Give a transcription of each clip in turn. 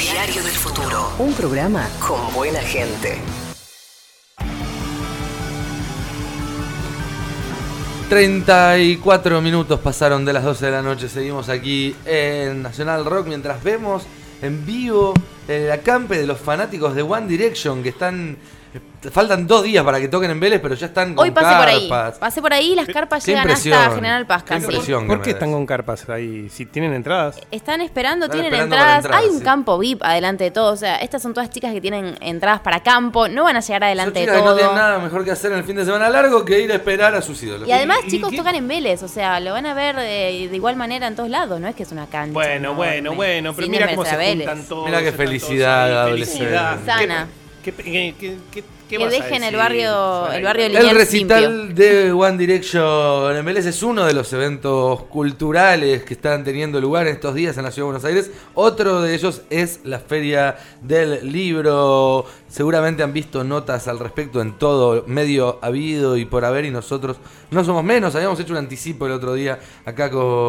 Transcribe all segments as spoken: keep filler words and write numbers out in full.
Diario del Futuro. Un programa con buena gente. treinta y cuatro minutos pasaron de las doce de la noche. Seguimos aquí en Nacional Rock mientras vemos en vivo el acampe de los fanáticos de One Direction que están... Faltan dos días para que toquen en Vélez, pero ya están con Hoy pasé carpas. por ahí. Pasé por ahí y las carpas Qué llegan impresión. hasta General Paz Qué casi. impresión. ¿Por qué están con carpas ahí? Si tienen entradas. Están esperando, Están tienen esperando entradas. para entrar, Hay un sí. campo V I P adelante de todo. O sea, estas son todas chicas que tienen entradas para campo. No van a llegar adelante de Son chicas que todo. no tienen nada mejor que hacer en el fin de semana largo que ir a esperar a sus ídolos. Y además, ¿Y- y chicos, qué? tocan en Vélez. O sea, lo van a ver de, de igual manera en todos lados. No es que es una cancha. Bueno, no, bueno, me- bueno, pero sin mira cómo se desmerecer a juntan todos. Mira qué están todos felicidad ahí, adolescente. felicidad. Sana. ¿Qué, qué, qué, qué, qué, qué Que vas a dejen el decir? barrio- el barrio El Liniers recital limpio. de One Direction en Vélez es uno de los eventos culturales que están teniendo lugar en estos días en la Ciudad de Buenos Aires. Otro de ellos es la Feria del Libro. Seguramente han visto notas al respecto en todo medio habido y por haber, y nosotros no somos menos. Habíamos hecho un anticipo el otro día acá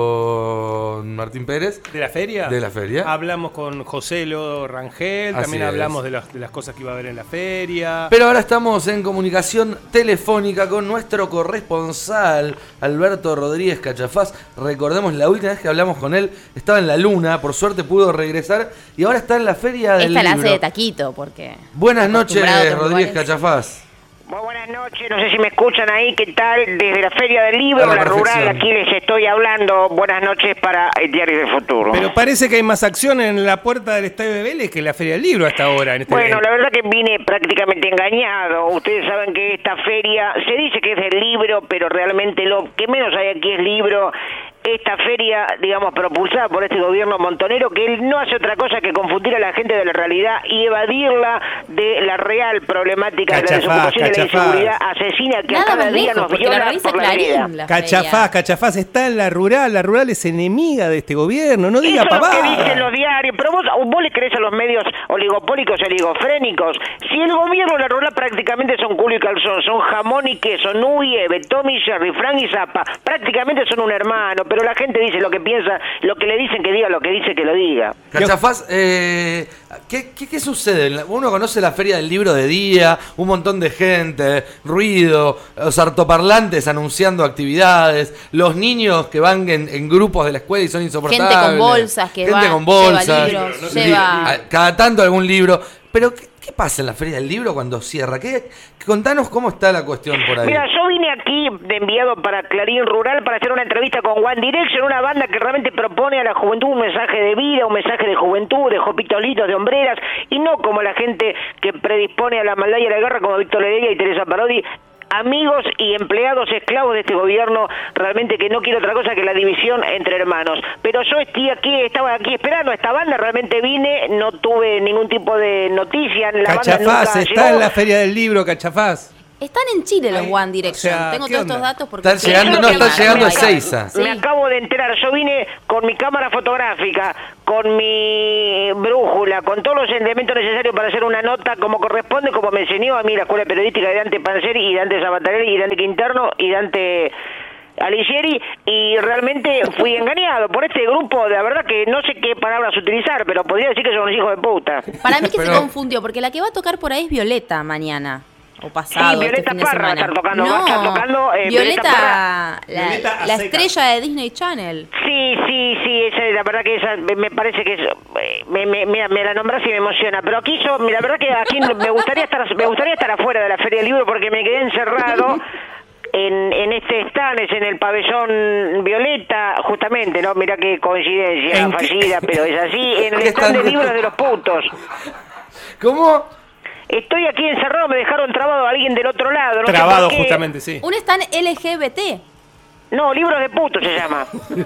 con Martín Pérez. ¿De la feria? De la feria. Hablamos con José Lo Rangel, Así también es. hablamos de las, de las cosas que iba a haber en la feria. Pero ahora estamos en comunicación telefónica con nuestro corresponsal, Alberto Rodríguez Cachafaz. Recordemos, la última vez que hablamos con él estaba en la luna, por suerte pudo regresar y ahora está en la Feria del Esta la Libro. hace de taquito, porque... Buenas noches, acostumbrado a otros Rodríguez lugares. Cachafaz. Muy buenas noches, no sé si me escuchan ahí, ¿qué tal? Desde la Feria del Libro, A la la rural, perfección. aquí les estoy hablando. Buenas noches para el Diario del Futuro. Pero parece que hay más acción en la puerta del Estadio de Vélez que en la Feria del Libro hasta ahora. En este Bueno, la verdad que vine prácticamente engañado. Ustedes saben que esta feria se dice que es del libro, pero realmente lo que menos hay aquí es libro. Esta feria, digamos, propulsada por este gobierno montonero, que él no hace otra cosa que confundir a la gente de la realidad y evadirla de la real problemática de la Cachafaz, desocupación y la cachafaz. inseguridad asesina que a Nada cada más día lejos, nos porque la viola realiza por la vida. Clarín, la Cachafaz, feria. Cachafaz está en la rural. La rural es enemiga de este gobierno. No diga Eso es lo que dicen pavada. los diarios, pero vos, vos le crees a los medios oligopólicos y oligofrénicos. Si el gobierno y la rural prácticamente son culo y calzón, son jamón y queso, Nuyeve, Tommy Jerry, Frank y Zappa, prácticamente son un hermano, pero la gente dice lo que piensa, lo que le dicen que diga, lo que dice que lo diga. Cachafaz, eh, ¿qué, qué, ¿qué sucede? Uno conoce la Feria del Libro de día, un montón de gente, ruido, los altoparlantes anunciando actividades, los niños que van en, en grupos de la escuela y son insoportables. Gente con bolsas que gente va, con bolsas, lleva libros, li- lleva- a- cada tanto algún libro. Pero, ¿qué, qué pasa en la Feria del Libro cuando cierra? ¿Qué, contanos cómo está la cuestión por ahí. Mira, yo vine aquí de enviado para Clarín Rural para hacer una entrevista con One Direction, una banda que realmente propone a la juventud un mensaje de vida, un mensaje de juventud, de jopitolitos, de hombreras, y no como la gente que predispone a la maldad y a la guerra como Víctor Heredia y Teresa Parodi, amigos y empleados esclavos de este gobierno, realmente que no quiero otra cosa que la división entre hermanos. Pero yo estoy aquí, estaba aquí esperando a esta banda, realmente vine, no tuve ningún tipo de noticia, la banda Cachafaz nunca está llegó. en la Feria del Libro, Cachafaz. Están en Chile los One Direction. o sea, Tengo ¿qué todos onda? estos datos porque... Están llegando, no, están llegando a Ezeiza. Sí. Me acabo de enterar, yo vine con mi cámara fotográfica, con mi brújula, con todos los elementos necesarios para hacer una nota como corresponde, como me enseñó a mí la Escuela Periodística de Dante Panzeri y Dante Sabatarelli y Dante Quinterno y Dante Alighieri, y realmente fui engañado por este grupo, de la verdad que no sé qué palabras utilizar, pero podría decir que son unos hijos de puta. Para mí que Pero- se confundió, porque la que va a tocar por ahí es Violeta mañana. O pasado, Sí, Violeta este fin de Parra va a semana. estar tocando, no, va a estar tocando, eh, Violeta Violeta, Parra. la, Violeta a la secas. estrella de Disney Channel. Sí, sí, sí, esa, la verdad que esa me, me parece que es, eh, me, me, me, me la nombras y me emociona, pero aquí yo, la verdad que aquí me gustaría estar, me gustaría estar afuera de la Feria del Libro porque me quedé encerrado en, en este stand, es en el pabellón Violeta, justamente, ¿no? Mirá qué coincidencia ¿En qué? fallida, pero es así, en el ¿Qué stand de stand? libros de los putos. ¿Cómo? Estoy aquí encerrado, me dejaron trabado a alguien del otro lado, no sé Trabado, por qué. justamente, sí. Un stand L G B T. No, libros de putos se llama.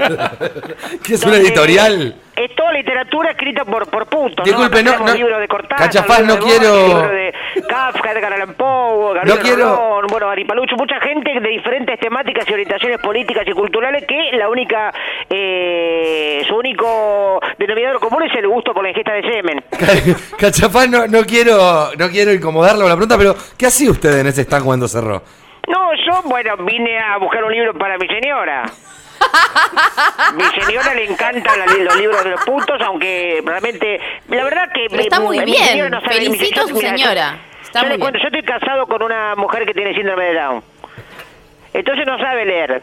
¿Qué es una Donde editorial? Es toda literatura escrita por, por putos. Disculpe, ¿no? no- Acá no- tenemos libros de Cortázar, Cachafaz, libros no de Borges, quiero- libros de Kafka, Edgar Allan Poe, Gabriel No quiero- Rolón, bueno, Aripalucho, mucha gente de diferentes temáticas y orientaciones políticas y culturales que la única, eh, su único denominador común es el gusto por la ingesta de semen. Cachafaz, no, no quiero no quiero incomodarlo con la pregunta, pero ¿qué hacía usted en ese stand cuando cerró? No, yo, bueno, vine a buscar un libro para mi señora. Mi señora le encantan la, los libros de los putos, aunque realmente, la verdad que... Pero está mi, muy mi bien, señora no sabe, felicito a su mira, señora. Está yo, muy le cuento, bien. yo estoy casado con una mujer que tiene síndrome de Down. Entonces no sabe leer.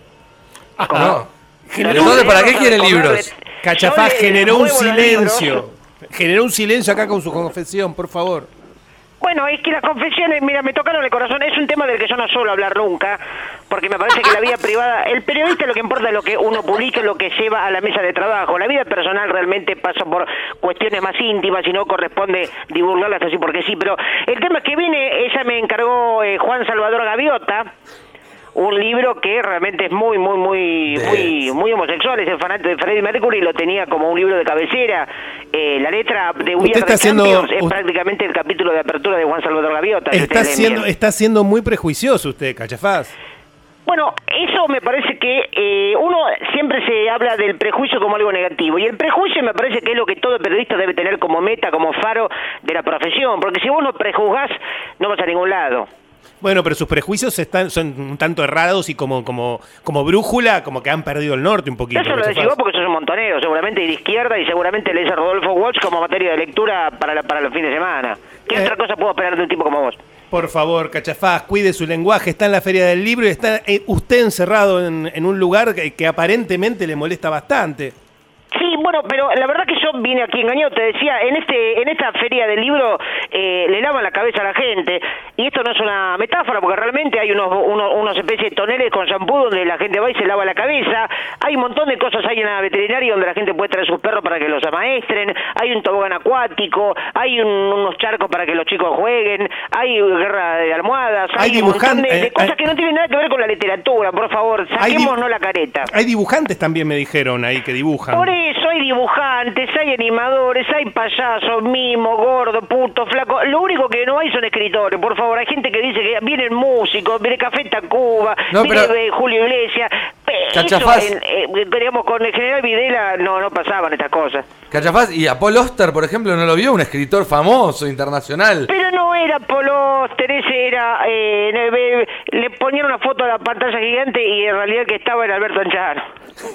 No. Pero Entonces, ¿para qué no quiere sabe libros? comerle. Cachafaz Yo le generó un muevo los silencio. libros. Generó un silencio acá con su confesión, por favor. Bueno, es que las confesiones, mira, me tocaron el corazón. Es un tema del que yo no suelo hablar nunca, porque me parece que la vida privada... El periodista lo que importa es lo que uno publica, lo que lleva a la mesa de trabajo. La vida personal realmente pasa por cuestiones más íntimas y no corresponde divulgarlas así porque sí. Pero el tema es que viene, ella me encargó eh, Juan Salvador Gaviota, un libro que realmente es muy, muy, muy, muy, muy homosexual. Es el fanático de Freddie Mercury, lo tenía como un libro de cabecera. Eh, la letra de We Usted Are está the haciendo- Champions es usted- prácticamente el capítulo de apertura de Juan Salvador Gaviota. si Está ustedes leen siendo, bien. está siendo muy prejuicioso usted, Cachafaz. Bueno, eso me parece que eh, uno siempre se habla del prejuicio como algo negativo, y el prejuicio me parece que es lo que todo periodista debe tener como meta, como faro de la profesión, porque si vos no prejuzgás, no vas a ningún lado. Bueno, pero sus prejuicios están, son un tanto errados y como, como, como brújula, como que han perdido el norte un poquito. Eso lo Cachafaz. decís vos porque sos un montonero, seguramente de izquierda, y seguramente lees a Rodolfo Walsh como materia de lectura para, la, para los fines de semana. ¿Qué Eh. otra cosa puedo esperar de un tipo como vos? Por favor, Cachafaz, cuide su lenguaje. Está en la Feria del Libro y está eh, usted encerrado en, en un lugar que, que aparentemente le molesta bastante. Sí, bueno, pero la verdad que yo vine aquí engañado, te decía, en este en esta feria del libro eh, le lavan la cabeza a la gente, y esto no es una metáfora, porque realmente hay unos unos, unos especies de toneles con shampoo donde la gente va y se lava la cabeza, hay un montón de cosas, hay una veterinaria donde la gente puede traer sus perros para que los amaestren, hay un tobogán acuático, hay un- unos charcos para que los chicos jueguen, hay guerra de almohadas, Hay hay, un montón dibujan- de, de eh, cosas hay- que no tienen nada que ver con la literatura, por favor, Hay di- saquémonos la careta. Hay dibujantes también, me dijeron ahí, que dibujan. Por eso hay dibujantes, hay animadores, hay payasos, mimo, gordo, puto, flaco. Lo único que no hay son escritores, por favor. Hay gente que dice que vienen músicos, viene Café Tacuba, No, viene pero- eh, Julio Iglesias. Pe- Cachafaz. Eso, en- eh, digamos, con el general Videla no, no pasaban estas cosas. Cachafaz, y a Paul Oster, por ejemplo, ¿no lo vio? Un escritor famoso, internacional. Pero no era Polo, ese era... Eh, le, le ponían una foto a la pantalla gigante y en realidad el que estaba era Alberto Anchar.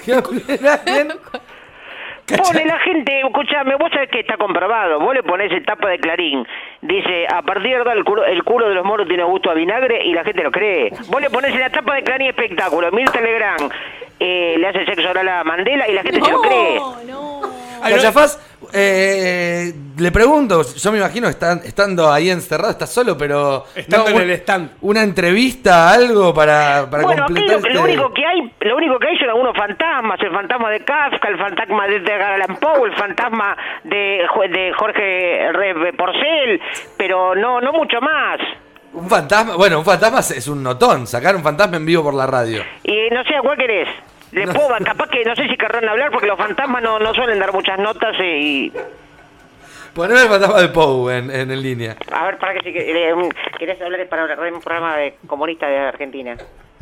Pone la gente, escúchame, vos sabés que está comprobado, vos le ponés el tapa de Clarín, dice, a partir de ahora el culo, el culo de los moros tiene gusto a vinagre, y la gente lo cree. Vos le ponés en la tapa de Clarín espectáculo, Mirta Legrand eh, le hace sexo oral a Mandela y la gente se lo cree. Cachafaz, eh, le pregunto, yo me imagino que está, estando ahí encerrado, está solo, pero... Estando en un- el stand. Una entrevista, algo para, para Bueno, aquí completar lo, este... lo único que hay, lo único que hay son algunos fantasmas, el fantasma de Kafka, el fantasma de Edgar Allan Poe, el fantasma de, Jo- de Jorge Re- Porcel, pero no, no mucho más. Un fantasma, bueno, un fantasma es un notón, sacar un fantasma en vivo por la radio. Y no sé a cuál querés. Le No. puedo, capaz que no sé si querrán hablar porque los fantasmas no, no suelen dar muchas notas eh, y... Poneme el fantasma de Poe en, en, en línea. A ver, para que si que- eh, um, querés hablar para un programa de comunista de Argentina.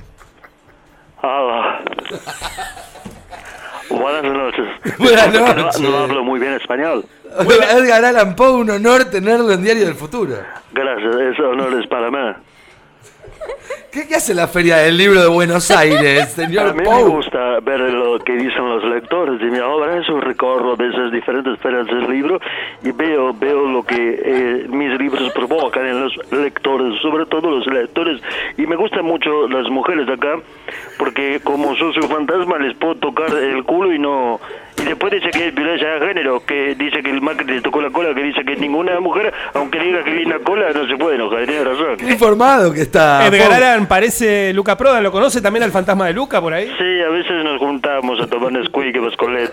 Hola. Buenas noches. Buenas Disculpe, no- noches. No, hablo muy bien español. Edgar Allan Poe, un honor tenerlo en Diario del Futuro. Gracias, ese honor es para mí. ¿Qué, qué hace la Feria del Libro de Buenos Aires, A señor mí me Poe? gusta ver lo que dicen los lectores de mi obra. Es un recorro de esas diferentes ferias del libro y veo veo lo que eh, mis libros provocan en los lectores, sobre todo los lectores. Y me gustan mucho las mujeres de acá porque como soy su fantasma les puedo tocar el culo y no... Y después dice que es violencia de género, que dice que el Macri le tocó la cola, que dice que ninguna mujer, aunque diga que viene la cola, no se puede enojar, tiene razón. Qué informado que está. Edgar Poe. Allan parece Luca Prodan, ¿lo conoce también al fantasma de Luca por ahí? Sí, a veces nos juntamos a tomar Nesquik y Bascolet.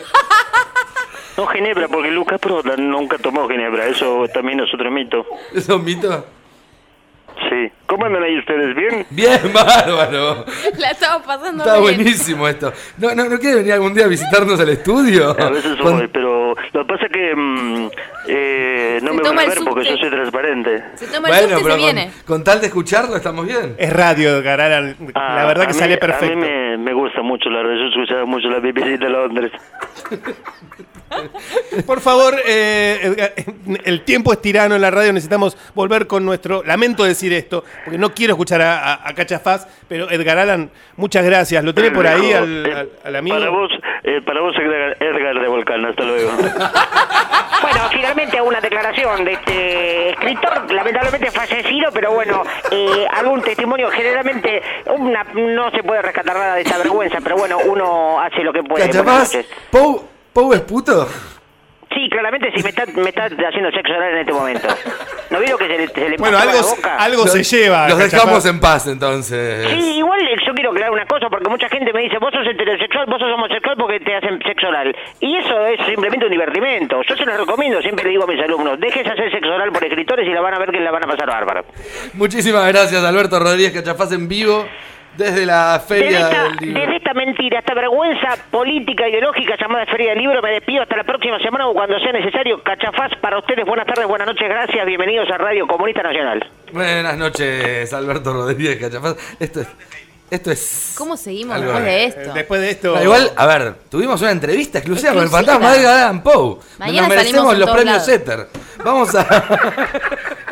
No Ginebra, porque Luca Prodan nunca tomó Ginebra, eso también es otro mito. ¿Es un mito? Sí. ¿Cómo andan ahí ustedes? ¿Bien? Bien, bárbaro. La estamos pasando Está bien. buenísimo esto. ¿No, no, ¿No quiere venir algún día a visitarnos al estudio? A veces Con- voy, pero lo que pasa es que mm, eh, no Se me toma van a el ver porque subte. yo soy transparente. Se toma el Bueno, subte y pero se con, viene. con tal de escucharlo estamos bien. Es radio, Edgar Allan. Ah, La verdad a que mí- sale A perfecto. mí me, me gusta mucho la radio, yo escuchaba mucho la B B C de Londres. Por favor, eh, Edgar, el tiempo es tirano en la radio, necesitamos volver con nuestro... Lamento decir esto, porque no quiero escuchar a, a, a Cachafaz, pero Edgar Allan, muchas gracias. ¿Lo tiene por ahí al, al, al amigo? Para vos, eh, para vos Edgar, Edgar de Volcán, hasta luego. Bueno, finalmente una declaración de este escritor, lamentablemente fallecido, pero bueno, eh, algún testimonio, generalmente una, no se puede rescatar nada de esta vergüenza, pero bueno, uno hace lo que puede. ¿Cachafaz? ¿Pou, ¿Pou es puto? Sí, claramente sí, me está, me está haciendo sexo oral en este momento. ¿No vieron que se le, se le Bueno, pasó algo, la boca? algo Los- se lleva. Los Cachafaz. dejamos en paz, entonces. Sí, igual yo quiero aclarar una cosa, porque mucha gente me dice, vos sos heterosexual, vos sos homosexual porque te hacen sexo oral. Y eso es simplemente un divertimento. Yo se los recomiendo, siempre le digo a mis alumnos, déjense hacer sexo oral por escritores y la van a ver que la van a pasar bárbaro. Muchísimas gracias, Alberto Rodríguez Cachafaz, en vivo desde la Desde Feria esta, del Libro. desde esta mentira, esta vergüenza política ideológica llamada Feria del Libro, me despido hasta la próxima semana o cuando sea necesario. Cachafaz para ustedes, buenas tardes, buenas noches, gracias, bienvenidos a Radio Comunista Nacional. Buenas noches, Alberto Rodríguez Cachafaz. Esto es... Esto es... ¿Cómo seguimos algo después de- de Eh, esto? Después de esto... No, igual, a ver, tuvimos una entrevista exclusiva con el Exclusiva. fantasma de Edgar Allan Poe. Mañana Nos merecemos salimos en los todos premios lados. Éter. Vamos a...